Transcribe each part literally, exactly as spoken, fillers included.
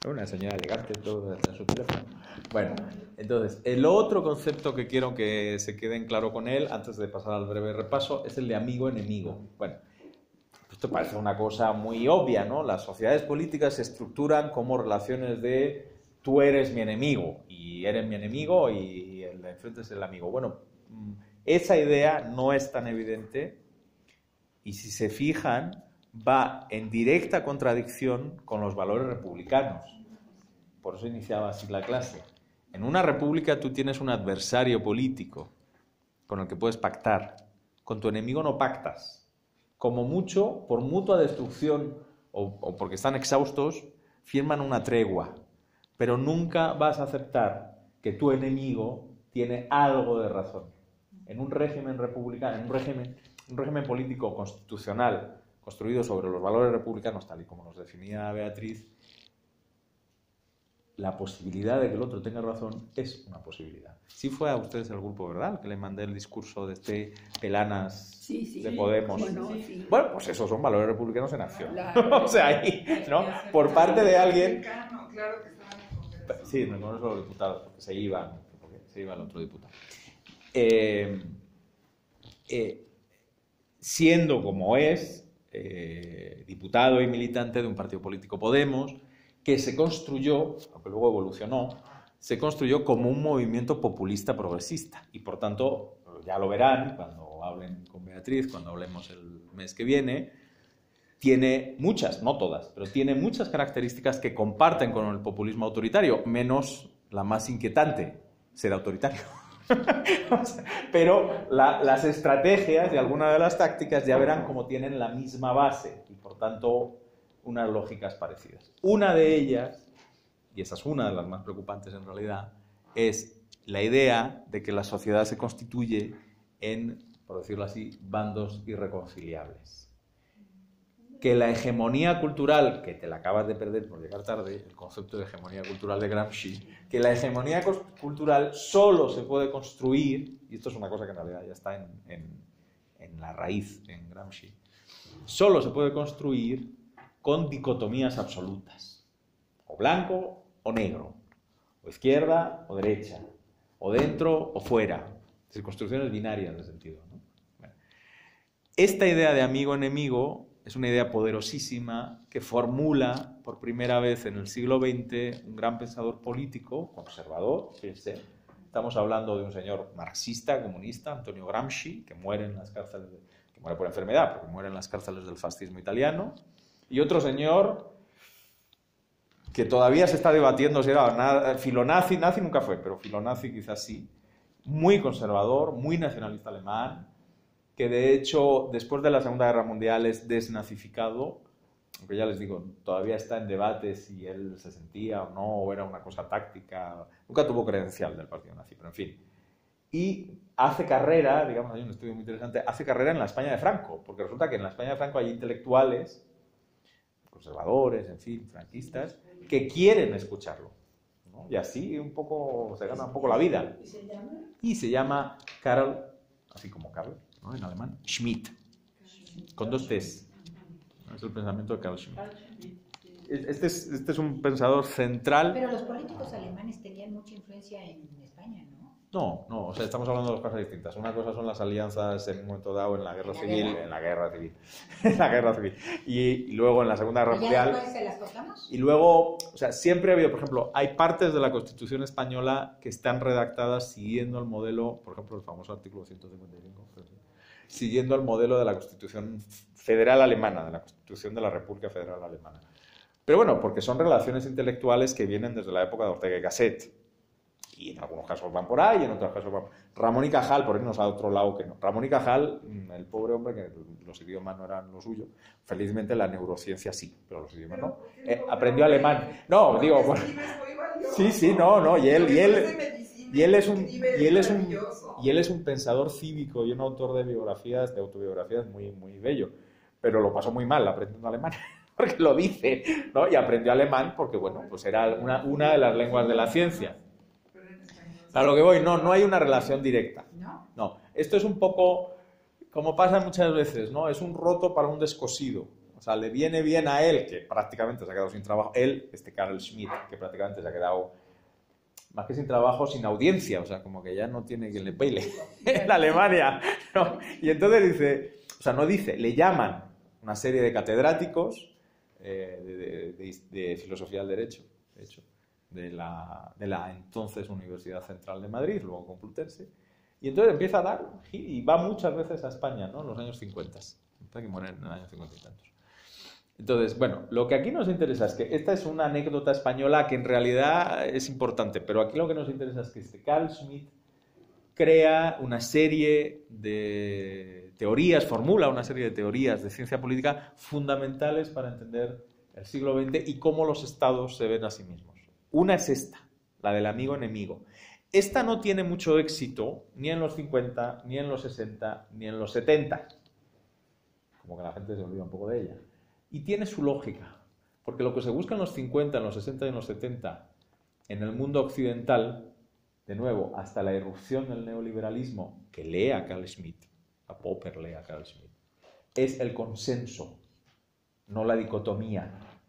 Una señora elegante, todo en su teléfono. Bueno, entonces, el otro concepto que quiero que se queden claro con él, antes de pasar al breve repaso, es el de amigo-enemigo. Bueno, esto parece una cosa muy obvia, ¿no? Las sociedades políticas se estructuran como relaciones de tú eres mi enemigo, y eres mi enemigo, y el de enfrente es el amigo. Bueno, esa idea no es tan evidente, y si se fijan, va en directa contradicción con los valores republicanos. Por eso iniciaba así la clase. En una república tú tienes un adversario político con el que puedes pactar. Con tu enemigo no pactas. Como mucho, por mutua destrucción o, o porque están exhaustos, firman una tregua. Pero nunca vas a aceptar que tu enemigo tiene algo de razón. En un régimen republicano, en un régimen, un régimen político constitucional construido sobre los valores republicanos, tal y como nos definía Beatriz, la posibilidad de que el otro tenga razón es una posibilidad. Sí fue a ustedes el grupo, ¿verdad?, que le mandé el discurso de este Pelanas sí, sí, de Podemos. Bueno, sí. Bueno, pues esos son valores republicanos en acción. Claro. O sea, ahí, ¿no? Por parte de alguien... Claro que estaban en Congreso. Sí, no con los diputados, porque se iban, porque se iba el otro diputado. Eh, eh, siendo como es, Eh, diputado y militante de un partido político Podemos, que se construyó, aunque luego evolucionó, se construyó como un movimiento populista progresista. Y por tanto, ya lo verán cuando hablen con Beatriz, cuando hablemos el mes que viene, tiene muchas, no todas, pero tiene muchas características que comparten con el populismo autoritario, menos la más inquietante, ser autoritario. Pero la, las estrategias y algunas de las tácticas ya verán cómo tienen la misma base y por tanto unas lógicas parecidas. Una de ellas, y esa es una de las más preocupantes en realidad, es la idea de que la sociedad se constituye en, por decirlo así, bandos irreconciliables. Que la hegemonía cultural, que te la acabas de perder por llegar tarde, el concepto de hegemonía cultural de Gramsci, que la hegemonía cultural solo se puede construir, y esto es una cosa que en realidad ya está en, en, en la raíz, en Gramsci, solo se puede construir con dicotomías absolutas, o blanco o negro, o izquierda o derecha, o dentro o fuera, es decir, construcciones binarias de sentido, ¿no? Bueno, esta idea de amigo-enemigo es una idea poderosísima que formula por primera vez en el siglo veinte un gran pensador político, conservador, fíjense. Estamos hablando de un señor marxista, comunista, Antonio Gramsci, que muere en las cárceles, de, que muere por enfermedad, porque muere en las cárceles del fascismo italiano, y otro señor que todavía se está debatiendo si era nada, filonazi, nazi nunca fue, pero filonazi quizás sí, muy conservador, muy nacionalista alemán, que de hecho después de la Segunda Guerra Mundial es desnazificado, aunque ya les digo, todavía está en debate si él se sentía o no, o era una cosa táctica, nunca tuvo credencial del partido nazi, pero en fin. Y hace carrera, digamos, hay un estudio muy interesante, hace carrera en la España de Franco, porque resulta que en la España de Franco hay intelectuales, conservadores, en fin, franquistas, que quieren escucharlo, ¿no? Y así un poco se gana un poco la vida. ¿Y se llama? Y se llama Karl, así como Karl, ¿no?, en alemán, Schmitt, con dos T's. Es el pensamiento de Carl Schmitt. Este es, este es un pensador central. Pero los políticos alemanes tenían mucha influencia en España, ¿no? No, no, o sea, estamos hablando de dos cosas distintas. Una cosa son las alianzas en un momento dado en la guerra civil, en la guerra civil, en la guerra civil, y, y luego en la Segunda Guerra Mundial. ¿Ya después se las cortamos? Y luego, o sea, siempre ha habido, por ejemplo, hay partes de la Constitución española que están redactadas siguiendo el modelo, por ejemplo, el famoso artículo ciento cincuenta y cinco, siguiendo el modelo de la Constitución Federal Alemana, de la Constitución de la República Federal Alemana. Pero bueno, porque son relaciones intelectuales que vienen desde la época de Ortega y Gasset. Y en algunos casos van por ahí, y en otros casos van... Ramón y Cajal, por irnos a otro lado que no. Ramón y Cajal, el pobre hombre, que los idiomas no eran lo suyo, felizmente la neurociencia sí, pero los idiomas no. Eh, aprendió alemán. No, digo... Bueno, sí, sí, no, no, y él... Y él Y él, es un, y, él es un, y él es un pensador cívico y un autor de biografías, de autobiografías muy, muy bello, pero lo pasó muy mal aprendiendo alemán, porque lo dice, ¿no? Y aprendió alemán porque, bueno, pues era una, una de las lenguas de la ciencia. A lo que voy, no, no hay una relación directa. No, esto es un poco, como pasa muchas veces, ¿no? Es un roto para un descosido. sea, le viene bien a él, que prácticamente se ha quedado sin trabajo, él, este Carl Schmitt, que prácticamente se ha quedado, más que sin trabajo, sin audiencia, o sea, como que ya no tiene quien le peile en Alemania, ¿no? Y entonces dice, o sea, no dice, le llaman una serie de catedráticos eh, de, de, de, de filosofía del derecho, de hecho, de la, de la entonces Universidad Central de Madrid, luego Complutense, y entonces empieza a dar, y va muchas veces a España, ¿no? En los años cincuenta, que muere en los años cincuenta y tantos. Entonces, bueno, lo que aquí nos interesa es que esta es una anécdota española que en realidad es importante, pero aquí lo que nos interesa es que este Carl Schmitt crea una serie de teorías, formula una serie de teorías de ciencia política fundamentales para entender el siglo veinte y cómo los estados se ven a sí mismos. Una es esta, la del amigo-enemigo. Esta no tiene mucho éxito ni en los cincuenta, ni en los sesenta, ni en los setenta. Como que la gente se olvida un poco de ella. Y tiene su lógica, porque lo que se busca en los cincuenta, en los sesenta y en los setenta, en el mundo occidental, de nuevo, hasta la irrupción del neoliberalismo, que lee a Carl Schmitt, a Popper lee a Carl Schmitt, es el consenso, no la dicotomía.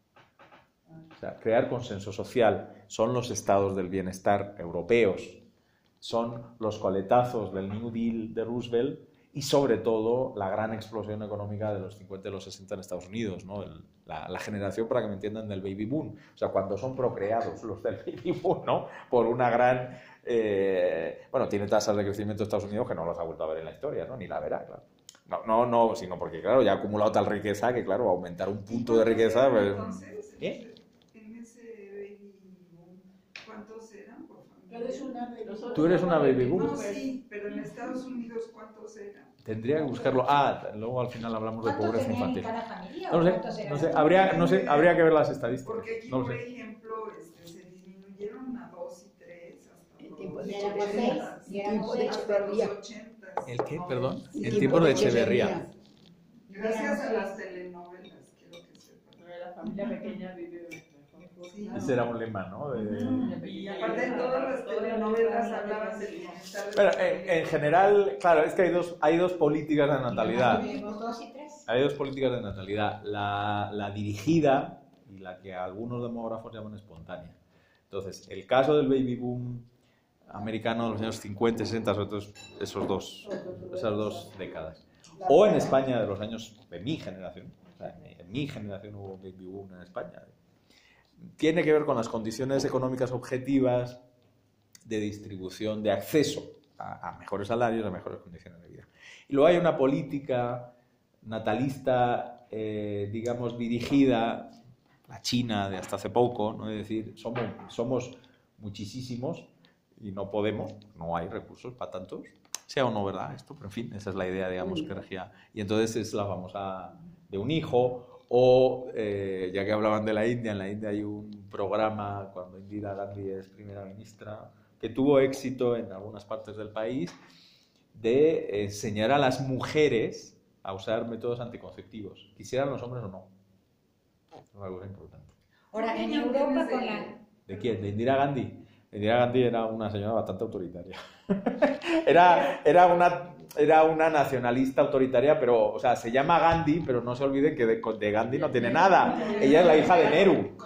O sea, crear consenso social son los estados del bienestar europeos, son los coletazos del New Deal de Roosevelt y sobre todo la gran explosión económica de los cincuenta y los sesenta en Estados Unidos, ¿no? El, la, la generación, para que me entiendan, del baby boom. O sea, cuando son procreados los del baby boom, ¿no? Por una gran... Eh, bueno, tiene tasas de crecimiento de Estados Unidos que no las ha vuelto a ver en la historia, ¿no? Ni la verá, claro. No, no, no, sino porque, claro, ya ha acumulado tal riqueza que, claro, aumentar un punto de riqueza... Pues, entonces, ¿eh? en ese baby boom, ¿cuántos eran por familia? Eres una baby boom. Tú eres una baby boom. No, sí, pero en Estados Unidos, ¿cuántos eran? Tendría que buscarlo. Ah, luego al final hablamos de ¿Cuántos pobreza tenían infantil. en cada familia? No ¿O lo cuántos sé, eran? no sé, habría, no sé, habría que ver las estadísticas. Porque aquí, No lo por sé. ejemplo, este, se disminuyeron a dos y tres hasta En los tiempos de ochentas, Echeverría. En tiempos de hasta los Echeverría. ochentas. ¿El qué? Perdón. Sí, En tiempos de Echeverría. Gracias a las telenovelas, quiero que sepan. La familia pequeña vive mejor. Sí. Ese era un lema, ¿no? De... Y aparte en todas las telenovelas hablaban del bienestar. Bueno, en, en general, claro, es que hay dos, hay dos políticas de natalidad. Tenemos dos y tres. Hay dos políticas de natalidad. La, la dirigida y la que algunos demógrafos llaman espontánea. Entonces, el caso del baby boom americano de los años cincuenta y sesenta, sobre todo esos dos, esas dos décadas. O en España de los años de mi generación. O sea, en, en mi generación hubo baby boom en España. Tiene que ver con las condiciones económicas objetivas de distribución, de acceso a, a mejores salarios, a mejores condiciones de vida. Y luego hay una política natalista, eh, digamos, dirigida, la China de hasta hace poco, ¿no? Es decir, somos, somos muchísimos y no podemos, no hay recursos para tantos, sea o no verdad esto, pero en fin, esa es la idea, digamos, que regía. Y entonces es la famosa de un hijo. O, eh, ya que hablaban de la India, en la India hay un programa, cuando Indira Gandhi es primera ministra, que tuvo éxito en algunas partes del país, de enseñar a las mujeres a usar métodos anticonceptivos, quisieran los hombres o no. Es una cosa importante. Ahora, en Europa con la... ¿De quién? ¿De Indira Gandhi? Indira Gandhi era una señora bastante autoritaria. era, era, una, era una nacionalista autoritaria, pero, o sea, se llama Gandhi, pero no se olviden que de, de Gandhi no tiene nada. Ella es la hija de Nehru.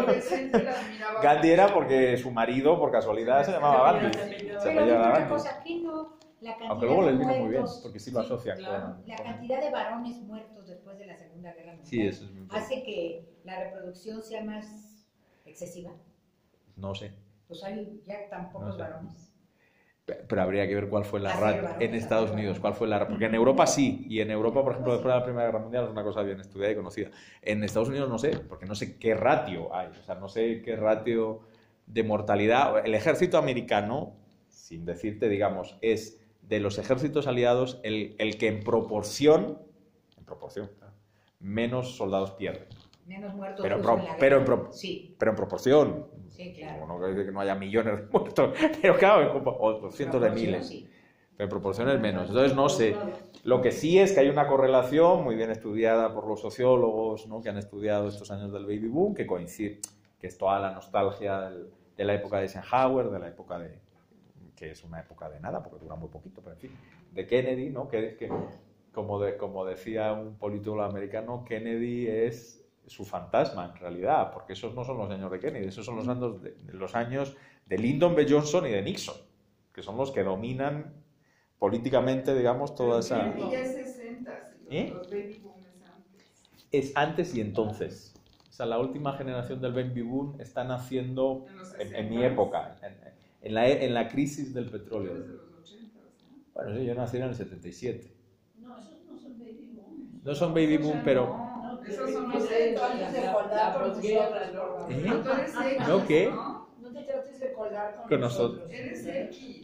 Gandhi era porque su marido, por casualidad, se llamaba Gandhi. Se Pero apellidaba una Gandhi. cosa, aquí no, la cantidad Aunque luego de les vino muy bien, muertos, porque sí lo asocian claro. con... la cantidad de varones muertos después de la Segunda Guerra Mundial Sí, eso es muy importante. hace que la reproducción sea más excesiva. No sé. Pues hay ya tan pocos No sé. varones. Pero habría que ver cuál fue la Hacer ratio varones, en Estados hacer Unidos, varones. cuál fue la ratio. Porque en Europa sí, y en Europa, por ejemplo, después de la Primera Guerra Mundial es una cosa bien estudiada y conocida. En Estados Unidos no sé, porque no sé qué ratio hay, o sea, no sé qué ratio de mortalidad. El ejército americano, sin decirte, digamos, es de los ejércitos aliados el, el que en proporción, en proporción, claro, menos soldados pierde. Menos muertos Pero, puso pro- en la pero, en guerra. pro- Sí, pero en proporción. sí, claro. Como no quiere decir que no haya millones de muertos, pero claro, en compa- o cientos de Proporción, miles. sí. Pero en proporciones menos. Entonces, no sé. Lo que sí es que hay una correlación muy bien estudiada por los sociólogos, ¿no?, que han estudiado estos años del baby boom, que coincide, que es toda la nostalgia del- de la época de Eisenhower, de la época de, que es una época de nada, porque dura muy poquito, pero en fin, de Kennedy, ¿no?, que, que como, de, como decía un politólogo americano, Kennedy es su fantasma en realidad, porque esos no son los años de Kennedy, esos son los años de, los años de Lyndon B. Johnson y de Nixon, que son los que dominan políticamente, digamos, toda esa... Y ya es sesenta, ¿Eh? los baby boomers antes. Es antes y entonces. O sea, la última generación del baby boom está naciendo En los en, en sesenta. mi época, en, en, la, en la crisis del Tú petróleo. eres de los ochenta, ¿no? Bueno, sí, yo nací en el setenta y siete. No, esos no son baby boomers. No son baby boom, pero... No, No, esos que- son que los se- X. la- la- la posguerra, ¿no? ¿Eh? No, tú eres X, ¿No qué? ¿no? No te trates de colgar con, Con nosotros. Eres X.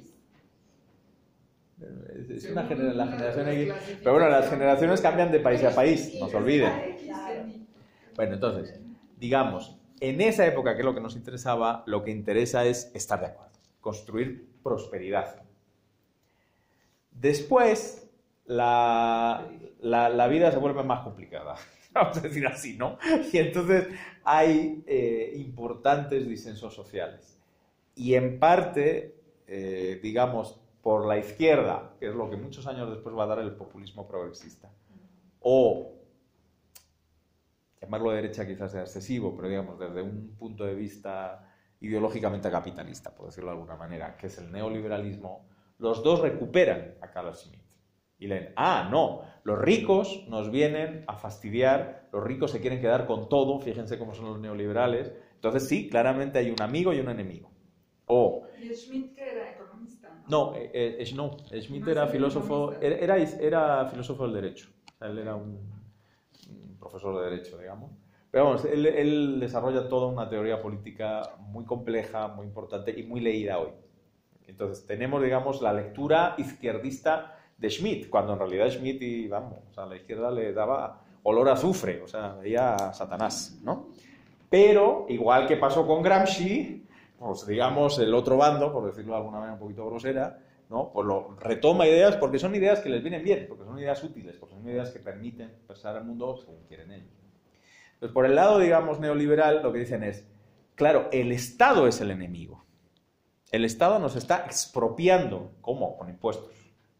Es, es Según una genera- la las generación X. clasificaciones. Pero bueno, las generaciones cambian de país a país, no se olviden. Ah, X de mí. Bueno, entonces, digamos, en esa época, que es lo que nos interesaba, lo que interesa es estar de acuerdo, construir prosperidad. Después, la, la, la vida se vuelve más complicada, vamos a decir así, ¿no? Y entonces hay eh, importantes disensos sociales. Y en parte, eh, digamos, por la izquierda, que es lo que muchos años después va a dar el populismo progresista, o llamarlo derecha quizás sea excesivo, pero digamos desde un punto de vista ideológicamente capitalista, por decirlo de alguna manera, que es el neoliberalismo, los dos recuperan a Carl Schmitt y leen, ah, no, los ricos nos vienen a fastidiar, los ricos se quieren quedar con todo, fíjense cómo son los neoliberales, entonces sí, claramente hay un amigo y un enemigo. O, Y Schmitt, que era economista, ¿no? no, eh, eh, no, Schmitt No, era sí, filósofo, economista. era, era, era filósofo del derecho, o sea, él era un, un profesor de derecho, digamos. Pero vamos, él, él desarrolla toda una teoría política muy compleja, muy importante y muy leída hoy. Entonces, tenemos, digamos, la lectura izquierdista de Schmitt, cuando en realidad Schmitt, y vamos, o sea, a la izquierda le daba olor a azufre, o sea, veía a Satanás, ¿no? Pero, igual que pasó con Gramsci, pues digamos, el otro bando, por decirlo de alguna manera un poquito grosera, ¿no? Pues lo retoma ideas porque son ideas que les vienen bien, porque son ideas útiles, porque son ideas que permiten pensar el mundo según quieren ellos. Entonces, por el lado, digamos, neoliberal, lo que dicen es, claro, el Estado es el enemigo. El Estado nos está expropiando. ¿Cómo? Con impuestos.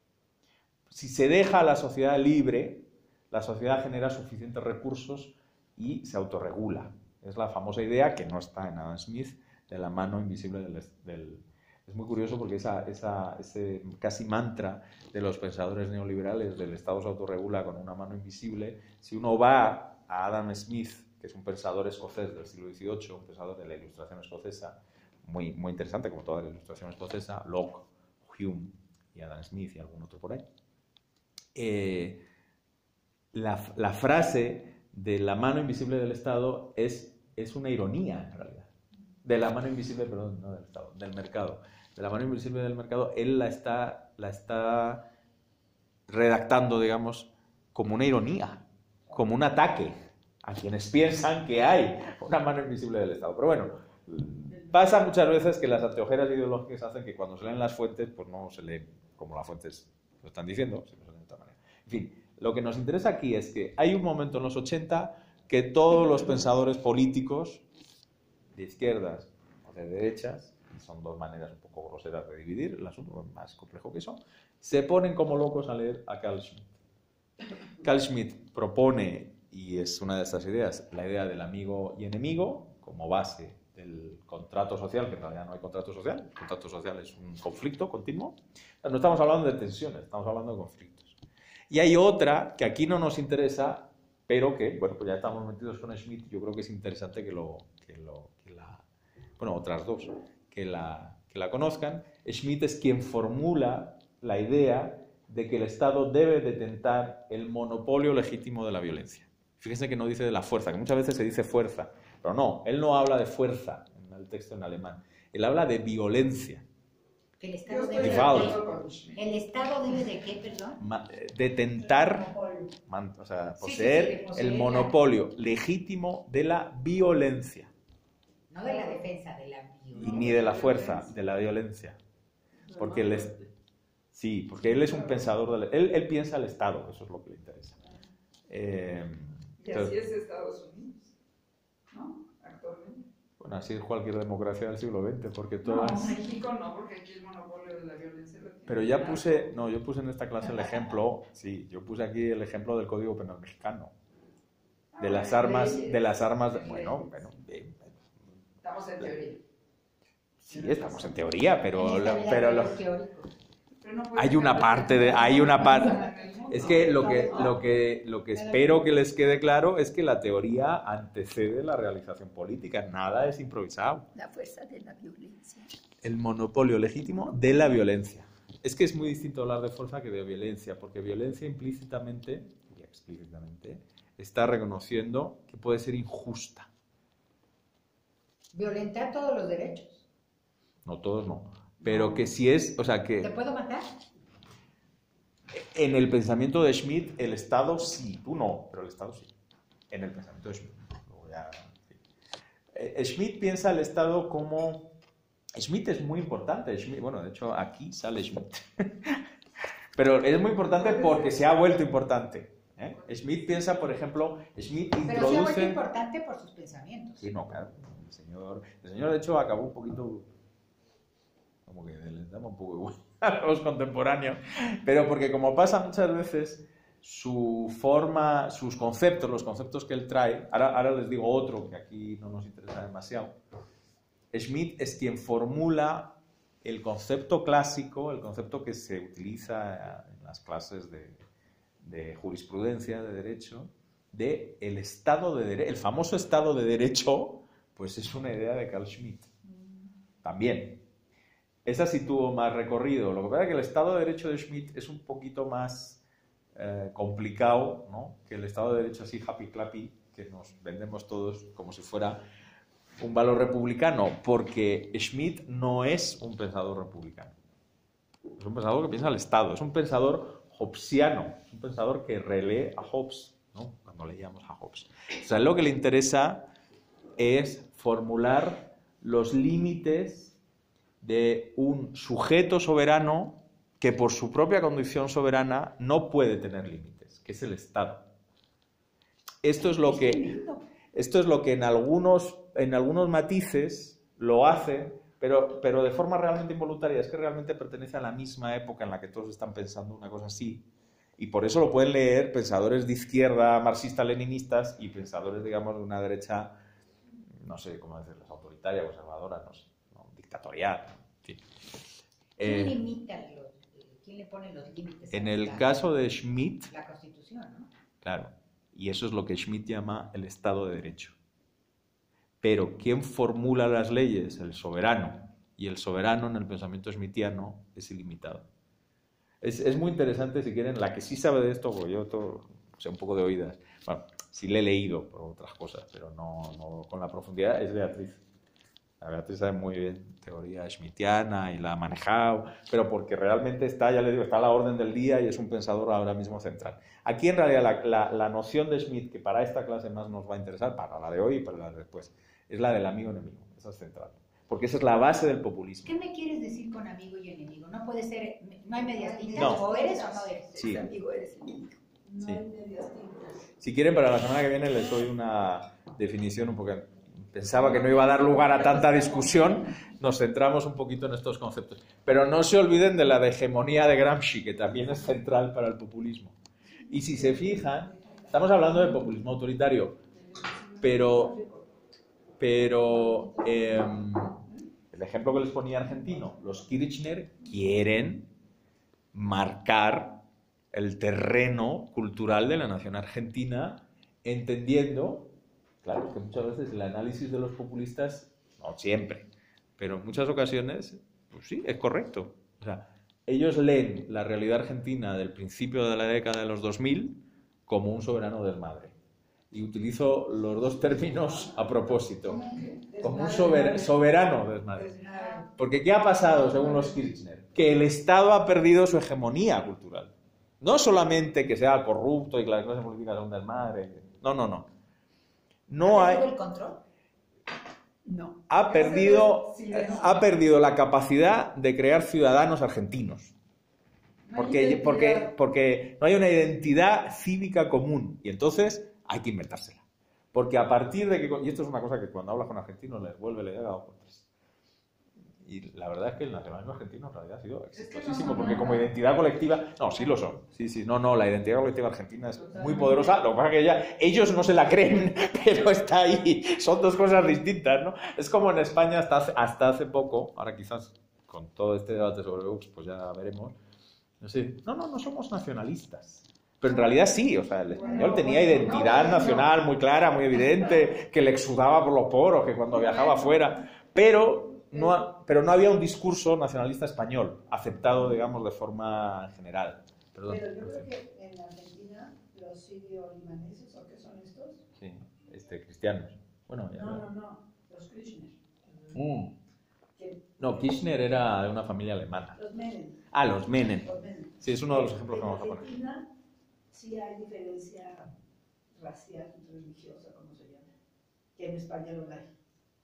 Si se deja a la sociedad libre, la sociedad genera suficientes recursos y se autorregula. Es la famosa idea, que no está en Adam Smith, de la mano invisible del... del es muy curioso porque esa, esa, ese casi mantra de los pensadores neoliberales del Estado se autorregula con una mano invisible, si uno va a Adam Smith, que es un pensador escocés del siglo dieciocho, un pensador de la Ilustración escocesa, muy, muy interesante, como toda la Ilustración escocesa, Locke, Hume y Adam Smith y algún otro por ahí. Eh, la, la frase de la mano invisible del Estado es, es una ironía, en realidad. De la mano invisible, perdón, no del Estado, del mercado. De la mano invisible del mercado, él la está, la está redactando, digamos, como una ironía, como un ataque a quienes piensan que hay una mano invisible del Estado. Pero bueno, pasa muchas veces que las anteojeras ideológicas hacen que cuando se leen las fuentes, pues no se leen como las fuentes lo están diciendo, se leen de otra manera. En fin, lo que nos interesa aquí es que hay un momento en los ochenta que todos los pensadores políticos de izquierdas o de derechas, son dos maneras un poco groseras de dividir el asunto, más complejo que eso, se ponen como locos a leer a Carl Schmitt. Carl Schmitt propone, y es una de estas ideas, la idea del amigo y enemigo como base del contrato social, que en realidad no hay contrato social, el contrato social es un conflicto continuo. No estamos hablando de tensiones, estamos hablando de conflictos. Y hay otra que aquí no nos interesa, pero que, bueno, pues ya estamos metidos con Schmitt, yo creo que es interesante que, lo, que, lo, que la... Bueno, otras dos, que la, que la conozcan. Schmitt es quien formula la idea de que el Estado debe detentar el monopolio legítimo de la violencia. Fíjense que no dice de la fuerza, que muchas veces se dice fuerza, pero no, él no habla de fuerza en el texto en alemán, él habla de violencia. Que el Yo Estado estoy debe de de acuerdo qué? con Schmitt. ¿El Estado debe de qué, perdón? Ma- eh, detentar, man- o sea, poseer Sí, sí, sí, de poseer el la- monopolio legítimo de la violencia. No de la defensa, de la Y violencia. ni de la fuerza, de la violencia. Porque él es, sí, porque él es un pensador, del, él, él piensa el Estado, eso es lo que le interesa. Eh, Y así es Estados Unidos, ¿no? Actualmente. bueno, así es cualquier democracia del siglo veinte, porque No, todas... México no, porque aquí el monopolio de la violencia lo tiene. Pero ya puse, no, yo puse en esta clase el ejemplo, sí, yo puse aquí el ejemplo del Código Penal mexicano, de las armas, de las armas, de, bueno, bueno, bien. Estamos en teoría. Sí, estamos en teoría, pero, En esta vida pero lo- es teórico. Pero no puede hay una ser parte de, hay una parte, parte. es que lo que, lo que, lo que espero que les quede claro es que la teoría antecede la realización política, nada es improvisado. La fuerza de la violencia. El monopolio legítimo de la violencia. Es que es muy distinto hablar de fuerza que de violencia, porque violencia implícitamente y explícitamente está reconociendo que puede ser injusta. Violentar todos los derechos. No todos no, pero que si es, o sea ¿Te que puedo matar? en el pensamiento de Schmitt el Estado sí, tú no, pero el Estado sí. En el pensamiento de Schmitt. Luego ya, sí. Eh, Schmitt piensa el Estado como... Schmitt es muy importante, Schmitt, bueno, de hecho aquí sale Schmitt. Pero es muy importante porque se ha vuelto importante. ¿eh? Schmitt piensa, por ejemplo, Schmitt Pero sí ha vuelto introduce... importante por sus pensamientos. Sí, no, claro. El señor, el señor de hecho acabó un poquito... Como que les daba un poco igual a los contemporáneos. Pero porque como pasa muchas veces, su forma, sus conceptos, los conceptos que él trae... Ahora, ahora les digo otro que aquí no nos interesa demasiado. Schmitt es quien formula el concepto clásico, el concepto que se utiliza en las clases de, de jurisprudencia, de derecho, de el Estado de Derecho. El famoso Estado de Derecho, pues es una idea de Carl Schmitt. También. Esa sí tuvo más recorrido. Lo que pasa es que el Estado de Derecho de Schmitt es un poquito más eh, complicado, ¿no? Que el Estado de Derecho así happy clappy, que nos vendemos todos como si fuera un valor republicano, porque Schmitt no es un pensador republicano. Es un pensador que piensa al Estado, es un pensador hobbesiano, es un pensador que relee a Hobbes, ¿no? Cuando leíamos a Hobbes. O sea, lo que le interesa es formular los límites de un sujeto soberano que por su propia condición soberana no puede tener límites, que es el Estado. Esto es lo que... Esto es lo que en algunos, en algunos matices lo hace, pero, pero de forma realmente involuntaria. Es que realmente pertenece a la misma época en la que todos están pensando una cosa así. Y por eso lo pueden leer pensadores de izquierda, marxista-leninistas, y pensadores, digamos, de una derecha, no sé cómo decirles, autoritaria, conservadora, no sé, no, dictatorial. En fin. ¿Quién Eh, limita los, quién le pone los límites? en a el la- caso de Schmitt, La Constitución, ¿no? claro, y eso es lo que Schmitt llama el Estado de Derecho. Pero ¿quién formula las leyes? El soberano. Y el soberano en el pensamiento schmittiano es ilimitado. Es, es muy interesante, si quieren, la que sí sabe de esto, porque yo todo, o sea, un poco de oídas. Bueno, sí le he leído por otras cosas, pero no, no con la profundidad, es Beatriz. La Beatriz sabe muy bien teoría schmittiana y la ha manejado, pero porque realmente está, ya les digo, está a la orden del día y es un pensador ahora mismo central. Aquí en realidad la, la, la noción de Schmitt, que para esta clase más nos va a interesar, para la de hoy y para la de después, es la del amigo-enemigo. Esa es central. Porque esa es la base del populismo. ¿Qué me quieres decir con amigo y enemigo? No puede ser, no hay medias tintas, No. o eres o no eres. Sí. Eres amigo, eres enemigo. No Sí. hay medias tintas. Si quieren, para la semana que viene les doy una definición un poco... Pensaba que no iba a dar lugar a tanta discusión, nos centramos un poquito en estos conceptos. Pero no se olviden de la de hegemonía de Gramsci, que también es central para el populismo. Y si se fijan, estamos hablando de populismo autoritario, pero, pero eh, el ejemplo que les ponía argentino, los Kirchner quieren marcar el terreno cultural de la nación argentina, entendiendo... Claro, que muchas veces el análisis de los populistas, no siempre, pero en muchas ocasiones, pues sí, es correcto. O sea, ellos leen la realidad argentina del principio de la década de los dos mil como un soberano desmadre. Y utilizo los dos términos a propósito. Como un sober- soberano desmadre. Porque ¿qué ha pasado según los Kirchner? Que el Estado ha perdido su hegemonía cultural. No solamente que sea corrupto y que la clase política sea un desmadre. No, no, no. No hay, el control? No. ha perdido, ha perdido la capacidad de crear ciudadanos argentinos. Porque, porque, porque no hay una identidad cívica común. Y entonces hay que inventársela. Porque a partir de que... Y esto es una cosa que cuando hablas con argentinos les vuelve legado. Y la verdad es que el nacionalismo argentino en realidad ha sido Es que no exitosísimo, son porque nada. como identidad colectiva, no, sí lo son, sí, sí, no, no, la identidad colectiva argentina es muy poderosa, lo que pasa es que ya, ellos no se la creen, pero está ahí, son dos cosas distintas, ¿no? Es como en España hasta hace, hasta hace poco, ahora quizás con todo este debate sobre Vox, pues ya veremos, no sé, no, no, no somos nacionalistas. Pero en realidad sí, o sea, el español tenía identidad nacional muy clara, muy evidente, que le exudaba por los poros, que cuando viajaba afuera, pero no, ha- pero no había un discurso nacionalista español aceptado, digamos, de forma general. Perdón. Pero yo creo que en Argentina los sirio-libaneses, ¿o qué son estos? Sí, este, cristianos. Bueno, ya No, no. no, no, los Kirchner. Mm. Que- No, Kirchner era de una familia alemana. Los Menem. Ah, los Menem. Los Menem. Sí, es uno de los ejemplos que En vamos a poner. Argentina sí hay diferencia racial, religiosa, como se llama, que en España no la hay.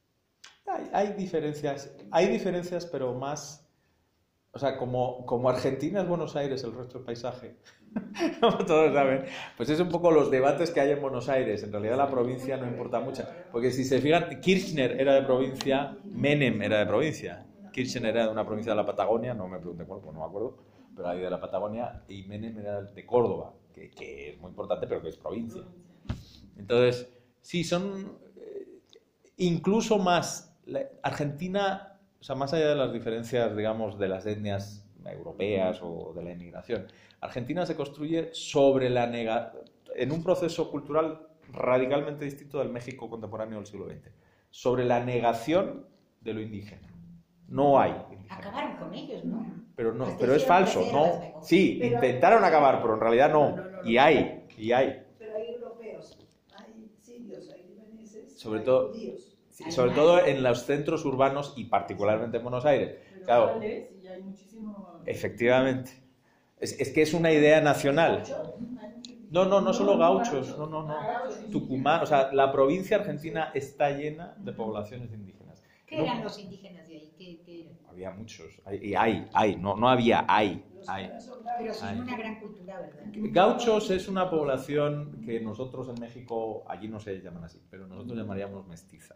Hay, hay diferencias, hay diferencias, pero más, o sea, como, como Argentina es Buenos Aires, el resto del paisaje, como todos saben, pues es un poco los debates que hay en Buenos Aires. En realidad la provincia no importa mucho, porque si se fijan, Kirchner era de provincia, Menem era de provincia. Kirchner era de una provincia de la Patagonia, no me pregunte cuál, pues no me acuerdo, pero ahí de la Patagonia, y Menem era de Córdoba, que, que es muy importante, pero que es provincia. Entonces, sí, son eh, incluso más. La Argentina, o sea, más allá de las diferencias, digamos, de las etnias europeas o de la inmigración, Argentina se construye sobre la nega en un proceso cultural radicalmente distinto del México contemporáneo del siglo veinte, sobre la negación de lo indígena. No hay indígenas. Acabaron con ellos, ¿no? Pero no, Las pero es hicieron falso, crecer, ¿no? las mejor. Sí, Pero- intentaron acabar, pero en realidad no. No, no, no, Y no. hay, y hay. Pero hay europeos, hay sirios, hay libaneses, Sobre hay todo- judíos. Sí, sobre todo en los centros urbanos y particularmente en Buenos Aires. Pero Claro, sales y hay muchísimo... efectivamente. Es, es que es una idea nacional. No, no, no solo gauchos, no, no, no. Tucumán, o sea, la provincia argentina está llena de poblaciones indígenas. ¿Qué No, eran los indígenas de ahí? ¿Qué, qué eran? había muchos, hay- y hay, hay, no, no había, hay, Los hay. caras son Pero bravos. sin Ay. una gran cultura, ¿verdad? Gauchos es una población que nosotros en México, allí no se llaman así, pero nosotros llamaríamos mestiza.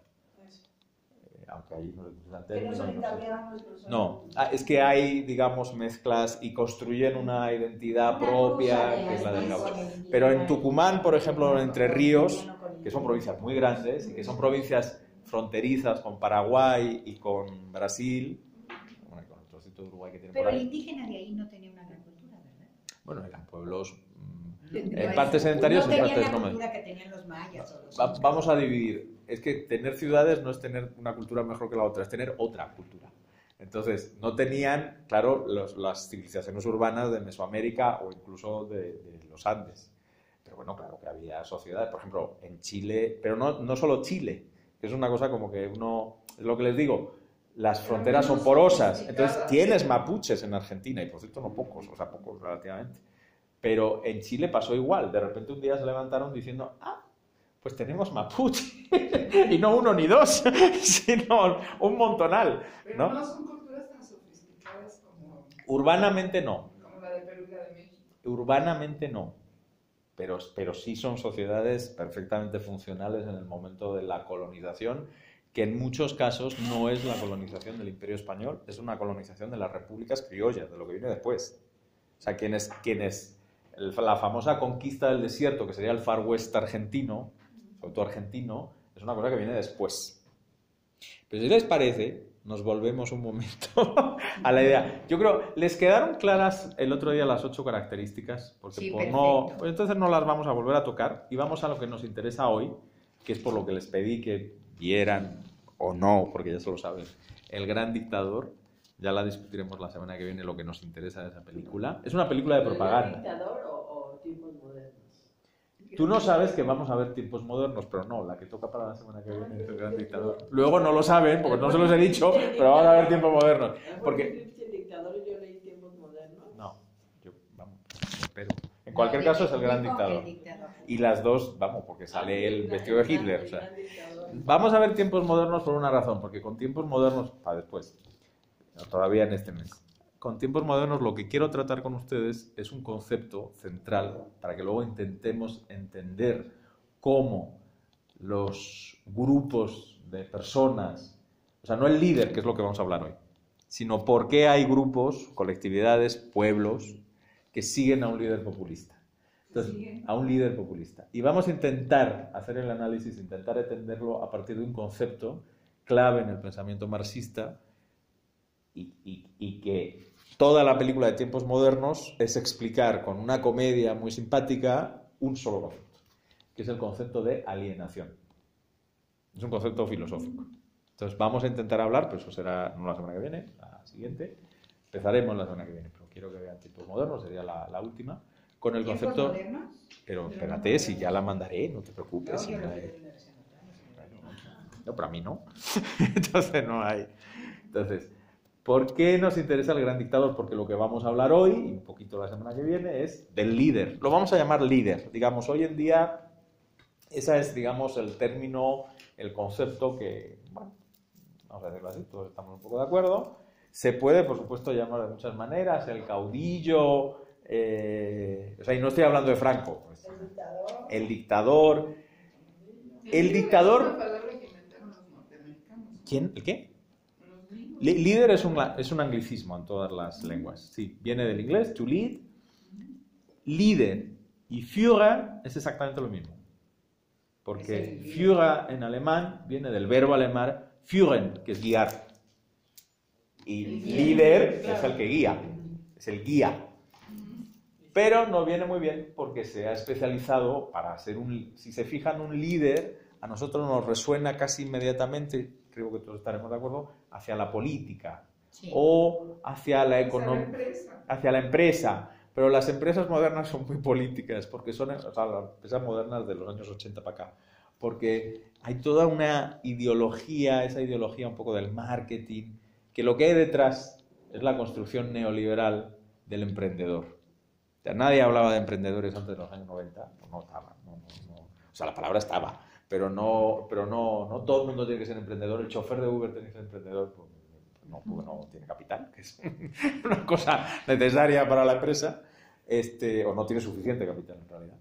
Eh, aunque allí no se usa el Que no término, son no sé. italianos, no son... No, ah, es que hay, digamos, mezclas y construyen una identidad propia, que es la del gaucho. Pero en Tucumán, por ejemplo, en Entre Ríos, que son provincias muy grandes y que son provincias fronterizas con Paraguay y con Brasil, bueno, y con el trocito de Uruguay que tienen por Pero el ahí. indígena de ahí no tenía una gran cultura, ¿verdad? Bueno, eran pueblos mm, Tendría en partes sedentarios no y en tenían partes la nómadas. cultura que tenían los mayas o los Va- incas. vamos a dividir. Es que tener ciudades no es tener una cultura mejor que la otra, es tener otra cultura. Entonces, no tenían, claro, los- las civilizaciones urbanas de Mesoamérica o incluso de, de los Andes. Pero bueno, claro que había sociedades, por ejemplo, en Chile, pero no, no solo Chile, que es una cosa como que uno, es lo que les digo, las fronteras son porosas, entonces tienes mapuches en Argentina, y por cierto no pocos, o sea, pocos relativamente. Pero en Chile pasó igual, de repente un día se levantaron diciendo, ah, pues tenemos mapuche, y no uno ni dos, sino un montonal, Pero ¿no? no son culturas tan sofisticadas como, Urbanamente no, como la de Perú y la de México. urbanamente no, pero, pero sí son sociedades perfectamente funcionales en el momento de la colonización, que en muchos casos no es la colonización del Imperio Español, es una colonización de las repúblicas criollas, de lo que viene después. O sea, quienes, quienes el- la famosa conquista del desierto, que sería el Far West argentino, sobre todo argentino, es una cosa que viene después. Pero si les parece, nos volvemos un momento a la idea. Yo creo, les quedaron claras el otro día las ocho características, porque Sí, por no, perfecto. pues entonces no las vamos a volver a tocar y vamos a lo que nos interesa hoy, que es por lo que les pedí que vieran o no, porque ya se lo saben, El Gran Dictador. Ya la discutiremos la semana que viene, lo que nos interesa de esa película. Es una película de propaganda. ¿Dictador o, o tiempos modernos? Tú no sabes que vamos a ver tiempos modernos, pero no, la que toca para la semana que viene es El Gran Dictador. Luego no lo saben, porque no se los he dicho, pero vamos a ver tiempos modernos. Porque... El dictador y yo leí tiempos modernos. No, yo, vamos, espero. En cualquier caso es El Gran Dictador. El dictador. Y las dos, vamos, porque sale el vestido de Hitler. O sea. Vamos a ver tiempos modernos por una razón, porque con tiempos modernos, para después, no, todavía en este mes, con tiempos modernos lo que quiero tratar con ustedes es un concepto central para que luego intentemos entender cómo los grupos de personas, o sea, no el líder, que es lo que vamos a hablar hoy, sino por qué hay grupos, colectividades, pueblos que siguen a un líder populista. Entonces, a un líder populista. Y vamos a intentar hacer el análisis, intentar entenderlo a partir de un concepto clave en el pensamiento marxista y, y, y que toda la película de Tiempos Modernos es explicar con una comedia muy simpática un solo concepto, que es el concepto de alienación. Es un concepto filosófico. Entonces vamos a intentar hablar, pero eso será no la semana que viene, la siguiente. Empezaremos la semana que viene, pero quiero que vean Tiempos Modernos, sería la, la última, con el ¿Tiempos concepto... modernos? Pero Pero espérate, no si ya la mandaré, no te preocupes. No, si yo no lo hay- quiero en la versión otra, no sé. No, para mí no. Entonces no hay. Entonces, ¿por qué nos interesa el gran dictador? Porque lo que vamos a hablar hoy, y un poquito la semana que viene, es del líder. Lo vamos a llamar líder. Digamos, hoy en día, ese es, digamos, el término, el concepto que, bueno, vamos a decirlo así, todos estamos un poco de acuerdo. Se puede, por supuesto, llamar de muchas maneras, el caudillo, eh, o sea, y no estoy hablando de Franco, pues, El dictador. el dictador. El líder dictador- Es una palabra que inventaron los norteamericanos. ¿Quién? ¿El qué? Los gringos. Li- Líder es un, la- es un anglicismo en todas las lenguas. Sí, viene del inglés, to lead. Líder y Führer es exactamente lo mismo. Porque Es el líder. Führer en alemán viene del verbo alemán führen, que es guiar. Y El guía, líder claro. es el que guía, es el guía. Pero no viene muy bien porque se ha especializado para ser un... Si se fijan, un líder a nosotros nos resuena casi inmediatamente, creo que todos estaremos de acuerdo, hacia la política Sí. o hacia la Esa economía, empresa. hacia la empresa. Pero las empresas modernas son muy políticas, porque son, o sea, las empresas modernas de los años ochenta para acá, porque hay toda una ideología, esa ideología un poco del marketing, que lo que hay detrás es la construcción neoliberal del emprendedor. O sea, nadie hablaba de emprendedores antes de los años noventa, no, no estaba, no, no, no. O sea, la palabra estaba, pero no, pero no, no todo el mundo tiene que ser emprendedor. El chofer de Uber tiene que ser emprendedor, pues, no, porque no tiene capital, que es una cosa necesaria para la empresa, este, o no tiene suficiente capital en realidad.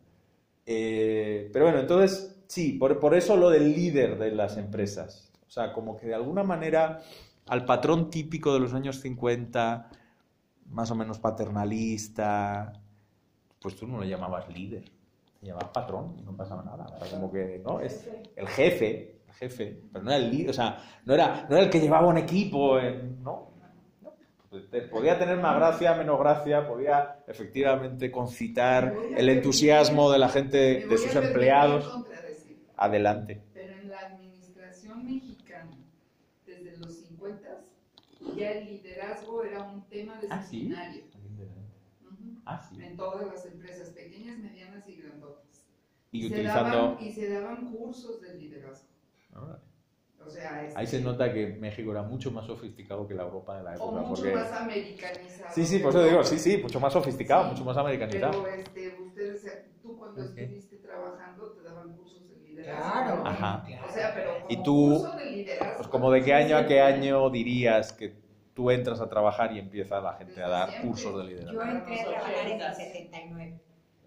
Eh, pero bueno, entonces, sí, por, por eso lo del líder de las empresas. O sea, como que de alguna manera al patrón típico de los años cincuenta, más o menos paternalista, pues tú no le llamabas líder, le llamabas patrón y no pasaba nada. Era como que, ¿no? Es el jefe, el jefe, pero no era el líder, o sea, no era, no era el que llevaba un equipo, en, ¿no? No. Podía tener más gracia, menos gracia, podía efectivamente concitar el entusiasmo de la gente, de sus empleados. Contradecir, Adelante. pero en la administración mexicana, desde los cincuenta, ya el liderazgo era un tema Ah, sí. disciplinario. Ujú. Ah, sí. En todas las empresas, pequeñas, medianas y grandotas. Y se utilizando... daban, y se daban cursos de liderazgo. Órale. O sea, este, Ahí se nota que México era mucho más sofisticado que la Europa de la o época. mucho Porque... más americanizado. Sí, sí, por eso digo, sí, sí, mucho más sofisticado, Sí, mucho más americanizado. Pero este, ustedes, tú cuando Ok. estuviste trabajando te daban cursos de liderazgo. Claro, Ajá. claro. O sea, pero como ¿Y tú, curso de liderazgo. pues como de qué año a qué año dirías que tú entras a trabajar y empieza la gente a dar cursos de Yo liderazgo? entré a trabajar en el setenta y nueve.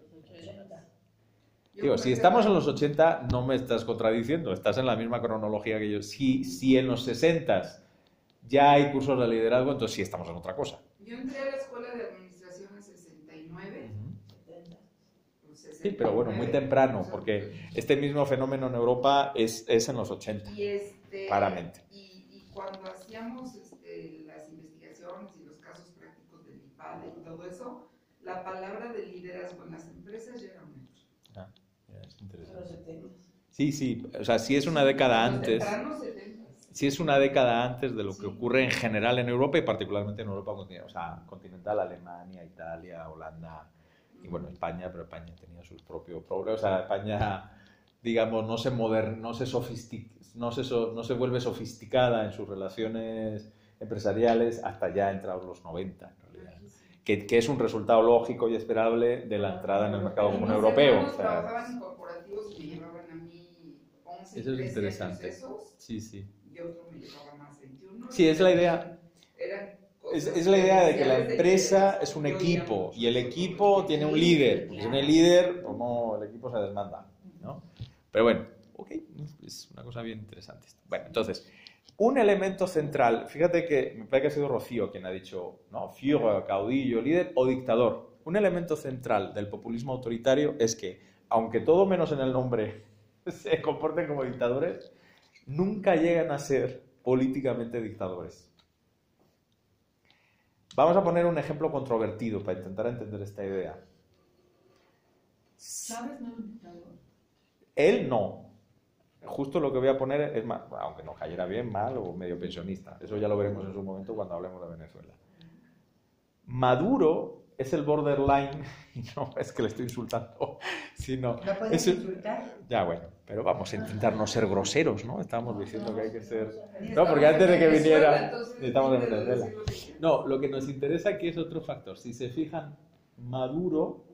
Yo Digo, si empecé estamos a- en los ochenta, no me estás contradiciendo, estás en la misma cronología que yo. Si, si en los sesenta ya hay cursos de liderazgo, entonces sí estamos en otra cosa. Yo entré a la escuela de administración en sesenta y nueve. Sí, pero bueno, muy temprano, porque este mismo fenómeno en Europa es, es en los ochenta. Y este, Claramente. Y, y cuando hacíamos este, las investigaciones y los casos prácticos del IPADE y todo eso, la palabra de liderazgo en las empresas ya era un hecho. Ah, ya, es Los interesante. setenta. Sí, sí, o sea, sí es una década Los antes. tempranos setentas. Sí es una década antes de lo que Sí. ocurre en general en Europa y particularmente en Europa continental, o sea, continental, Alemania, Italia, Holanda y bueno, España, pero España tenía sus propios problemas. O sea, España, digamos, no se moder, no se sofistica, no se, so- no se vuelve sofisticada en sus relaciones empresariales hasta ya entrados los noventa, en realidad. Que, que es un resultado lógico y esperable de la entrada en el mercado común Mis europeo. hermanos O sea, trabajaban en corporativos y me llevaban a mí once, eso es trece interesante. años esos, Sí, sí. y otro me llevaba más, veintiuno. Sí, es la idea. Eran Es, cosas es la idea de que la especiales de empresa liderazgo. es un Yo oía equipo mucho y el eso, equipo porque tiene un sí, líder. Porque claro. sin el líder, pues no, el equipo se desmanda, ¿no? Pero bueno, ok, es una cosa bien interesante. esto. Bueno, entonces, un elemento central, fíjate que me parece que ha sido Rocío quien ha dicho, ¿no? Führer, caudillo, líder o dictador. Un elemento central del populismo autoritario es que, aunque todo menos en el nombre se comporten como dictadores, nunca llegan a ser políticamente dictadores. Vamos a poner un ejemplo controvertido para intentar entender esta idea. ¿Chávez no es un dictador? Él no. Justo lo que voy a poner es, más, aunque nos cayera bien, mal o medio pensionista. Eso ya lo veremos en su momento cuando hablemos de Venezuela. Maduro es el borderline, y no es que le estoy insultando, sino... ¿No puedes es, insultar? ya, bueno, pero vamos a intentar no ser groseros, ¿no? Estábamos diciendo que hay que ser... No, porque antes de que viniera... Estamos en Venezuela. No, lo que nos interesa aquí es otro factor. Si se fijan, Maduro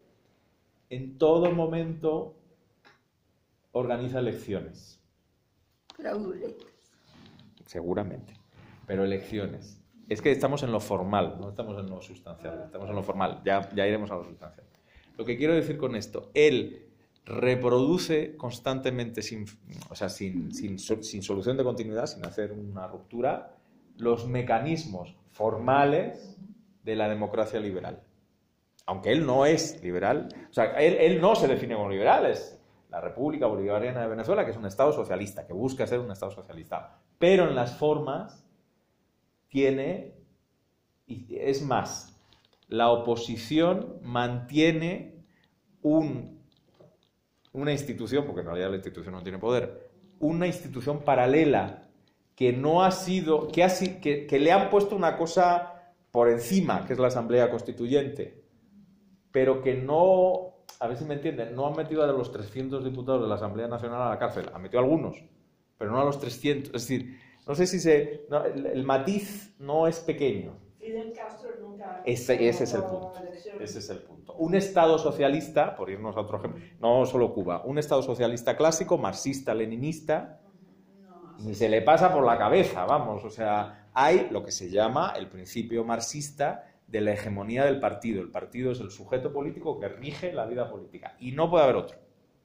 en todo momento organiza elecciones. Fraudulentas. Seguramente. Pero elecciones. Es que estamos en lo formal, no estamos en lo sustancial, estamos en lo formal. Ya, ya iremos a lo sustancial. Lo que quiero decir con esto, él reproduce constantemente, sin, o sea, sin, sin, sin solución de continuidad, sin hacer una ruptura, los mecanismos formales de la democracia liberal. Aunque él no es liberal, o sea, él, él no se define como liberal, es la República Bolivariana de Venezuela, que es un Estado socialista, que busca ser un Estado socialista. Pero en las formas tiene, y es más, la oposición mantiene un, una institución, porque en realidad la institución no tiene poder, una institución paralela que no ha sido, que, ha, que, que le han puesto una cosa por encima, que es la Asamblea Constituyente, pero que no, a ver si me entienden, no han metido a los trescientos diputados de la Asamblea Nacional a la cárcel, han metido a algunos, pero no a los trescientos, es decir, no sé si se, no, el, el matiz no es pequeño. Fidel Castro nunca... Ese, ese es el punto, ese es el punto. Un Estado socialista, por irnos a otro ejemplo, no solo Cuba, un Estado socialista clásico, marxista, leninista, ni se le pasa por la cabeza, vamos, o sea, hay lo que se llama el principio marxista de la hegemonía del partido. El partido es el sujeto político que rige la vida política y no puede haber otro.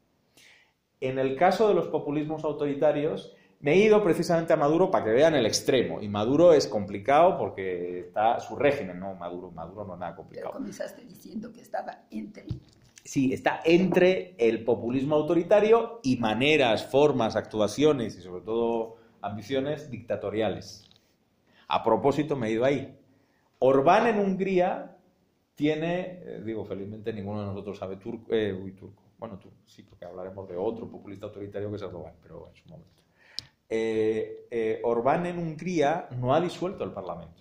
En el caso de los populismos autoritarios, me he ido precisamente a Maduro para que vean el extremo, y Maduro es complicado porque está su régimen, no Maduro, Maduro no es nada complicado. Pero comenzaste diciendo que estaba entre... Sí, está entre el populismo autoritario y maneras, formas, actuaciones y sobre todo ambiciones dictatoriales. A propósito, me he ido ahí. Orbán en Hungría tiene, eh, digo, felizmente ninguno de nosotros sabe turco, eh, uy, turco. Bueno, turco, sí, porque hablaremos de otro populista autoritario que es Erdogan, pero en su momento. Eh, eh, Orbán en Hungría no ha disuelto el Parlamento.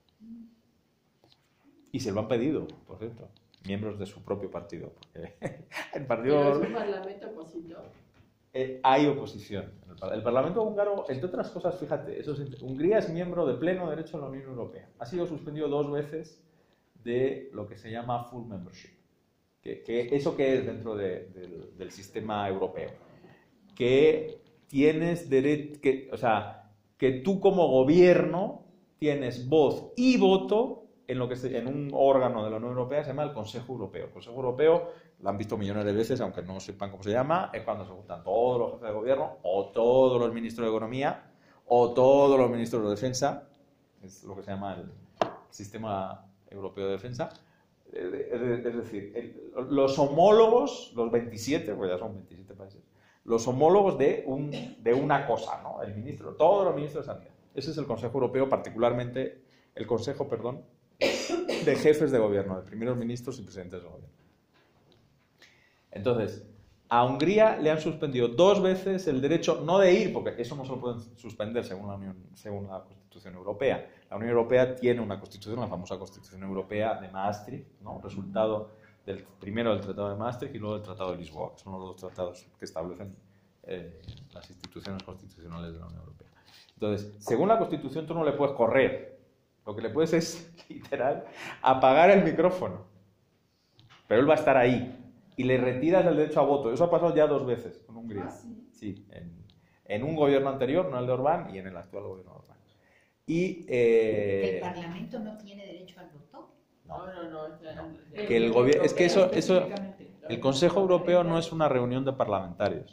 Y se lo han pedido, por cierto, miembros de su propio partido. Porque el partido... Pero es un parlamento opositor. Eh, hay oposición. El Parlamento húngaro, entre otras cosas, fíjate, eso es, Hungría es miembro de pleno derecho en la Unión Europea. Ha sido suspendido dos veces de lo que se llama full membership. Que, que ¿eso qué es dentro de, de, del sistema europeo? Que tienes derecho, que, o sea, que tú como gobierno tienes voz y voto en, lo que se, en un órgano de la Unión Europea que se llama el Consejo Europeo. El Consejo Europeo, lo han visto millones de veces, aunque no sepan cómo se llama, es cuando se juntan todos los jefes de gobierno, o todos los ministros de Economía, o todos los ministros de Defensa, es lo que se llama el Sistema Europeo de Defensa. Es decir, el, los homólogos, los veintisiete, pues ya son veintisiete países, los homólogos de, un, de una cosa, ¿no? El ministro, todos los ministros de Sanidad. Ese es el Consejo Europeo, particularmente el Consejo, perdón, de jefes de gobierno, de primeros ministros y presidentes de gobierno. Entonces, a Hungría le han suspendido dos veces el derecho, no de ir, porque eso no se lo pueden suspender según la, Unión, según la Constitución Europea. La Unión Europea tiene una constitución, la famosa Constitución Europea de Maastricht, ¿no? Resultado del, primero del Tratado de Maastricht y luego del Tratado de Lisboa, que son los dos tratados que establecen eh, las instituciones constitucionales de la Unión Europea. Entonces, según la Constitución, tú no le puedes correr. Lo que le puedes es, literal, apagar el micrófono. Pero él va a estar ahí. Y le retiras el derecho a voto. Eso ha pasado ya dos veces con Hungría. Ah, sí. Sí, en, en un gobierno anterior, no el de Orbán, y en el actual gobierno de Orbán. Y, eh, ¿El Parlamento no tiene derecho al voto? No, no, no. Es, que el gobierno, es que eso, eso, específicamente. el Consejo Europeo no es una reunión de parlamentarios.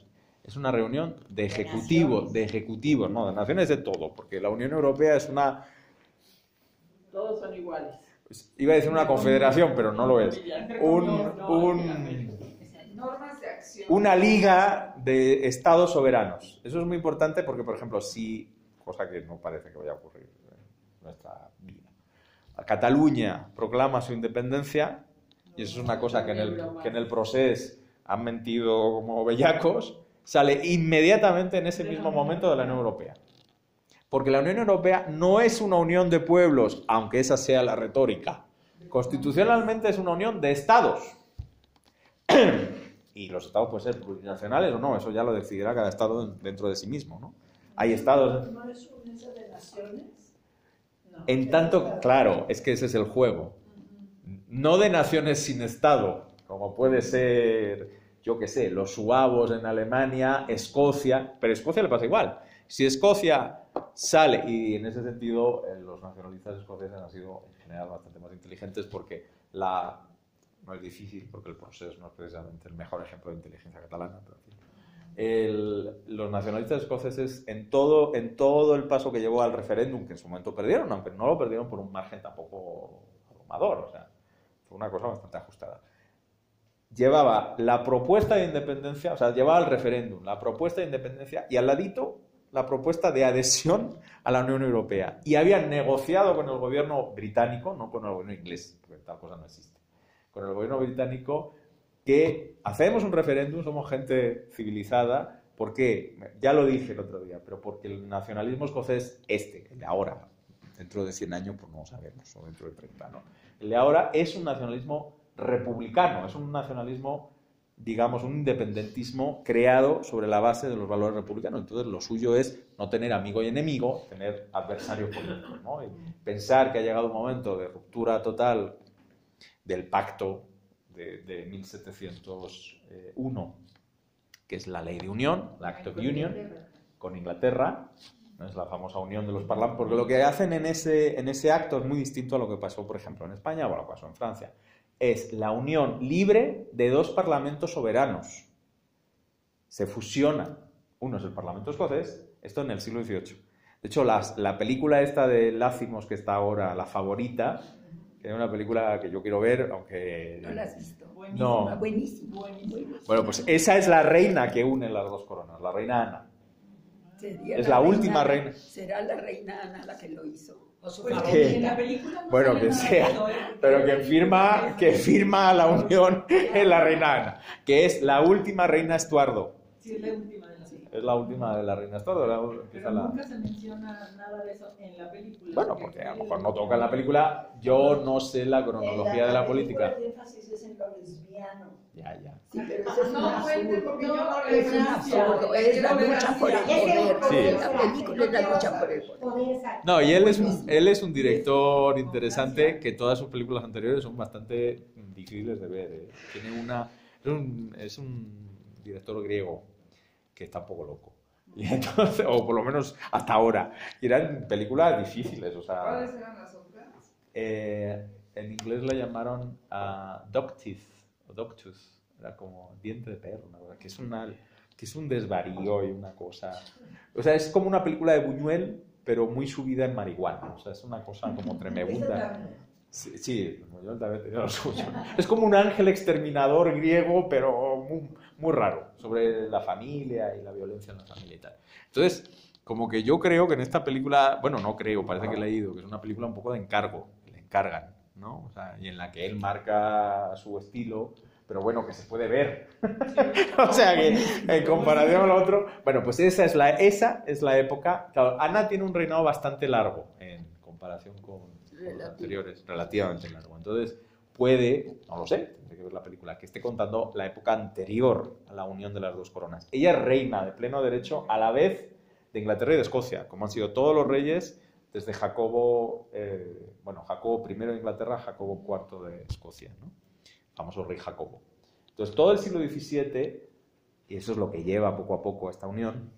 es una reunión de ejecutivos, de ejecutivos, no, de naciones de todo, porque la Unión Europea es una, Todos son iguales. iba a decir una confederación, pero no lo es, un, un, Normas de acción. una liga de estados soberanos. Eso es muy importante porque, por ejemplo, si, cosa que no parece que vaya a ocurrir en nuestra vida, Cataluña proclama su independencia, y eso es una cosa que en el, que en el procés han mentido como bellacos, sale inmediatamente en ese mismo momento de la Unión Europea. Porque la Unión Europea no es una unión de pueblos, aunque esa sea la retórica. Constitucionalmente es una unión de estados. Y los estados pueden ser plurinacionales o no, eso ya lo decidirá cada estado dentro de sí mismo, ¿no? Hay estados... ¿No es una de naciones? No. En tanto, claro, es que ese es el juego. No de naciones sin estado, como puede ser, yo qué sé, los suavos en Alemania, Escocia, pero a Escocia le pasa igual. Si Escocia sale, y en ese sentido eh, los nacionalistas escoceses han sido en general bastante más inteligentes porque la... no es difícil, porque el proceso no es precisamente el mejor ejemplo de inteligencia catalana, pero en fin. El, los nacionalistas escoceses en todo, en todo el paso que llevó al referéndum, que en su momento perdieron, aunque no lo perdieron por un margen tampoco abrumador, o sea, fue una cosa bastante ajustada. Llevaba la propuesta de independencia, o sea, llevaba el referéndum, la propuesta de independencia y al ladito la propuesta de adhesión a la Unión Europea. Y habían negociado con el gobierno británico, no con el gobierno inglés, porque tal cosa no existe, con el gobierno británico, que hacemos un referéndum, somos gente civilizada, porque, ya lo dije el otro día, pero porque el nacionalismo escocés, este, el de ahora, dentro de cien años, pues no sabemos, o dentro de treinta, ¿no? El de ahora es un nacionalismo republicano, es un nacionalismo, digamos, un independentismo creado sobre la base de los valores republicanos. Entonces, lo suyo es no tener amigo y enemigo, tener adversarios políticos, ¿no? Y pensar que ha llegado un momento de ruptura total del pacto de, de mil setecientos uno, que es la ley de unión, la Act of Union, con Inglaterra, ¿no? Es la famosa unión de los parlamentos, porque lo que hacen en ese, en ese acto es muy distinto a lo que pasó, por ejemplo, en España o a lo que pasó en Francia. Es la unión libre de dos parlamentos soberanos. Se fusionan. Uno es el Parlamento escocés, esto en el siglo dieciocho. De hecho, las, la película esta de Lázimos, que está ahora, La Favorita, que es una película que yo quiero ver, aunque... No la has visto. No. Buenísimo. Buenísimo. Bueno, pues esa es la reina que une las dos coronas, la reina Ana. Sería Es la reina última Ana. reina. Será la reina Ana la que lo hizo. O su Pues favorita. que- En la película no Bueno, sale que nada de sea, eso, ¿eh? pero que firma, que firma la unión es la reina Ana, que es la última reina Estuardo. Sí, es la última de la película. Es la última de la reina Estuardo. la- empieza Pero la- nunca se menciona nada de eso en la película. Bueno, porque a lo mejor no toca en la película. Yo no sé la cronología de la política. El énfasis es en lo lesbiano. Ya, ya. Sí, pero Ah, eso es un no, cuente, absurdo. porque yo no Es un Gracias. absurdo. Es la Quiero ver lucha por el así. poder. Sí. La película es la lucha por el poder. No, y él es, un, él es un director interesante que todas sus películas anteriores son bastante difíciles de ver. ¿eh? Tiene una, es, un, es un director griego que está un poco loco. Y entonces, o por lo menos hasta ahora. Y eran películas difíciles. O sea, ¿Cuáles eran las otras? eh, en inglés la llamaron uh, Dogtooth o Dogtooth. Era como diente de perro, una cosa, que es una que es un desvarío y una cosa. O sea, es como una película de Buñuel, pero muy subida en marihuana. O sea, es una cosa como tremenda. Sí, sí, Buñuel también tenía lo suyo. Es como un ángel exterminador griego, pero muy, muy raro, sobre la familia y la violencia en la familia y tal. Entonces, como que yo creo que en esta película, bueno, no creo, parece que he leído, que es una película un poco de encargo, que le encargan, ¿no? O sea, y en la que él marca su estilo, pero bueno, que se puede ver. O sea, que en comparación al otro... Bueno, pues esa es la, esa es la época... Claro, Ana tiene un reinado bastante largo en comparación con, con los anteriores, relativamente largo. Entonces, puede, no lo sé, tendré que ver la película, que esté contando la época anterior a la unión de las dos coronas. Ella es reina de pleno derecho a la vez de Inglaterra y de Escocia, como han sido todos los reyes desde Jacobo, eh, bueno, Jacobo primero de Inglaterra, Jacobo cuarto de Escocia, ¿no? Famoso rey Jacobo. Entonces, todo el siglo diecisiete, y eso es lo que lleva poco a poco a esta unión,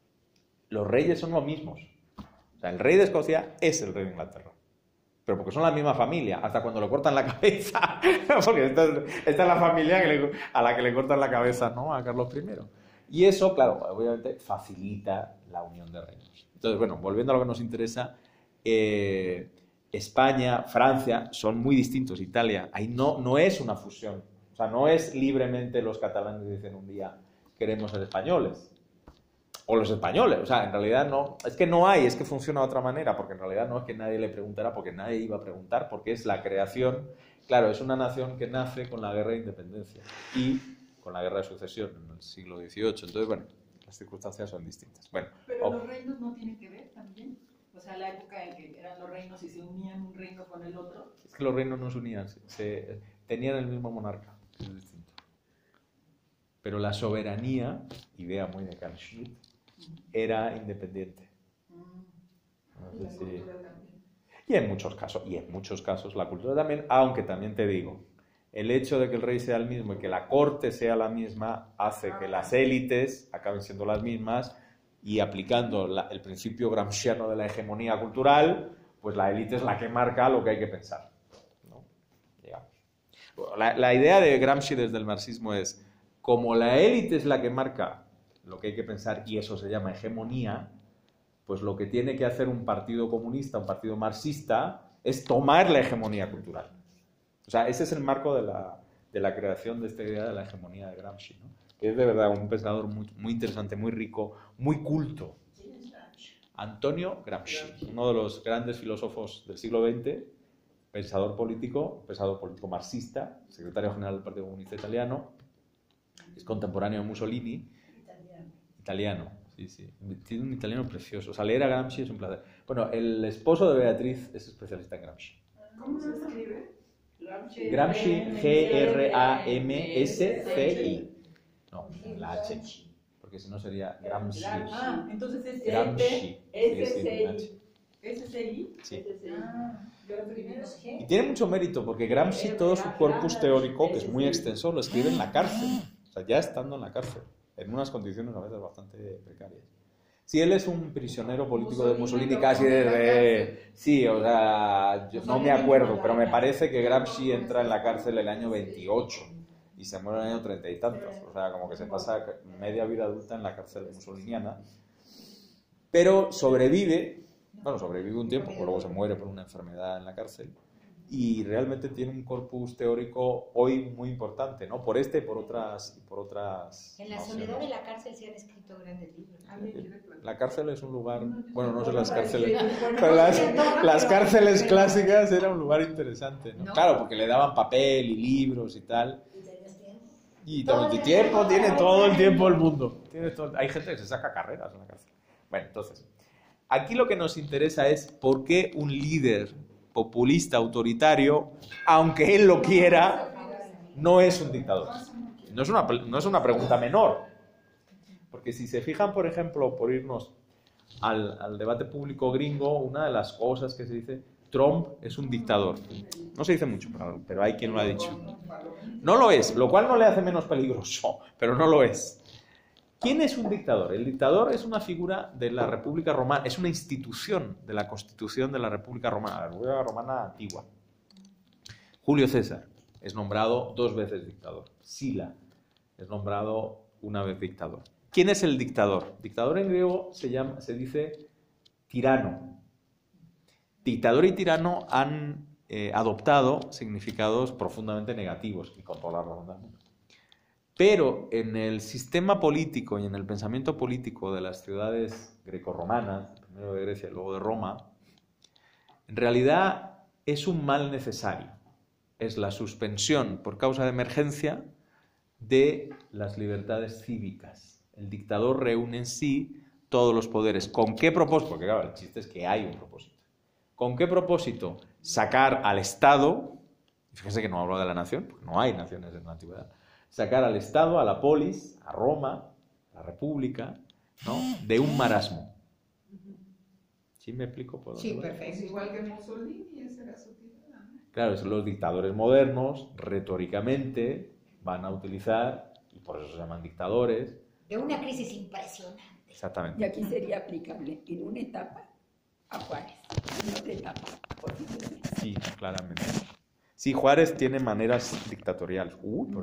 los reyes son los mismos. O sea, el rey de Escocia es el rey de Inglaterra. Pero porque son la misma familia, hasta cuando le cortan la cabeza. Porque esta, esta es la familia que le, a la que le cortan la cabeza, ¿no? A Carlos primero. Y eso, claro, obviamente facilita la unión de reinos. Entonces, bueno, volviendo a lo que nos interesa, eh, España, Francia son muy distintos, Italia, ahí no, no es una fusión, o sea, no es libremente los catalanes dicen un día queremos ser españoles, o los españoles, o sea, en realidad no, es que no hay, es que funciona de otra manera, porque en realidad no es que nadie le preguntara, porque nadie iba a preguntar, porque es la creación, claro, es una nación que nace con la guerra de independencia y con la guerra de sucesión en el siglo dieciocho, entonces, bueno, las circunstancias son distintas. Bueno, Pero o- los reinos no tienen que ver también. O sea, la época en que eran los reinos y se unían un reino con el otro. es que los reinos no se unían, se, se- tenían el mismo monarca, que es distinto. Pero la soberanía, idea muy de Carl Schmitt, era independiente. No Y sé la si- cultura también. Y en muchos casos, y en muchos casos la cultura también, aunque también te digo, el hecho de que el rey sea el mismo y que la corte sea la misma hace que las élites acaben siendo las mismas y aplicando la- el principio gramsciano de la hegemonía cultural, pues la élite es la que marca lo que hay que pensar, ¿no? Digamos. La, la idea de Gramsci desde el marxismo es, como la élite es la que marca lo que hay que pensar y eso se llama hegemonía, pues lo que tiene que hacer un partido comunista, un partido marxista, es tomar la hegemonía cultural. O sea, ese es el marco de la, de la creación de esta idea de la hegemonía de Gramsci, ¿no? Que es de verdad un pensador muy, muy interesante, muy rico, muy culto. Antonio Gramsci, uno de los grandes filósofos del siglo veinte, pensador político, pensador político marxista, secretario general del Partido Comunista Italiano, es contemporáneo de Mussolini, italiano, sí, sí, tiene un italiano precioso, o sea, leer a Gramsci es un placer. Bueno, el esposo de Beatriz es especialista en Gramsci. ¿Cómo se escribe? Gramsci, G R A M S C I. No, la H, porque si no sería Gramsci. Ah, entonces es Gramsci. S Sí, sí, C H. I. S C I. Sí. Ah, yo lo primero. Y tiene mucho mérito, porque Gramsci, todo su corpus teórico, que es muy extenso, lo escribe en la cárcel. O sea, ya estando en la cárcel, en unas condiciones a veces bastante precarias. Si él es un prisionero político de Mussolini casi desde... Sí, o sea, yo no me acuerdo, pero me parece que Gramsci entra en la cárcel el año veintiocho y se muere en el año treinta y tantos. O sea, como que se pasa media vida adulta en la cárcel mussoliniana. Pero sobrevive, bueno, sobrevive un tiempo, pero luego se muere por una enfermedad en la cárcel. Y realmente tiene un corpus teórico hoy muy importante, ¿no? Por este y por otras... Y por otras En la nociones. soledad de la cárcel se han escrito grandes libros. Alguien quiere platicar. La cárcel es un lugar, bueno, no sé las cárceles, pero las, las cárceles clásicas era un lugar interesante, ¿no? ¿No? Claro, porque le daban papel y libros y tal. Y todo el tiempo, tiene todo el tiempo el mundo. Tiene todo- hay gente que se saca carreras en la cárcel. Bueno, entonces, aquí lo que nos interesa es por qué un líder populista autoritario, aunque él lo quiera, no es un dictador. No es una, no es una pregunta menor. Porque si se fijan, por ejemplo, por irnos al, al debate público gringo, una de las cosas que se dice, Trump es un dictador. No se dice mucho, pero, pero hay quien lo ha dicho. No lo es, lo cual no le hace menos peligroso, pero no lo es. ¿Quién es un dictador? El dictador es una figura de la República Romana, es una institución de la Constitución de la República Romana, la República Romana antigua. Julio César es nombrado dos veces dictador. Sila es nombrado una vez dictador. ¿Quién es el dictador? Dictador en griego se llama, se dice tirano. Dictador y tirano han eh, adoptado significados profundamente negativos, y con toda la razón del mundo. Pero en el sistema político y en el pensamiento político de las ciudades grecorromanas, primero de Grecia y luego de Roma, en realidad es un mal necesario. Es la suspensión por causa de emergencia de las libertades cívicas. El dictador reúne en sí todos los poderes. ¿Con qué propósito? Porque claro, el chiste es que hay un propósito. ¿Con qué propósito? Sacar al Estado, fíjense que no hablo de la nación, porque no hay naciones en la antigüedad, sacar al Estado, a la polis, a Roma, a la República, ¿no? De un marasmo. ¿Sí me explico? ¿Por dónde Sí, voy? perfecto. Es igual que Mussolini, esa era su tirada, ¿no? Claro, es los dictadores modernos, retóricamente, van a utilizar, y por eso se llaman dictadores. De una crisis impresionante. Exactamente. Y aquí sería aplicable en una etapa a Juárez, en otra etapa posiblemente. Sí, claramente. Sí, Juárez tiene maneras dictatoriales. Uy,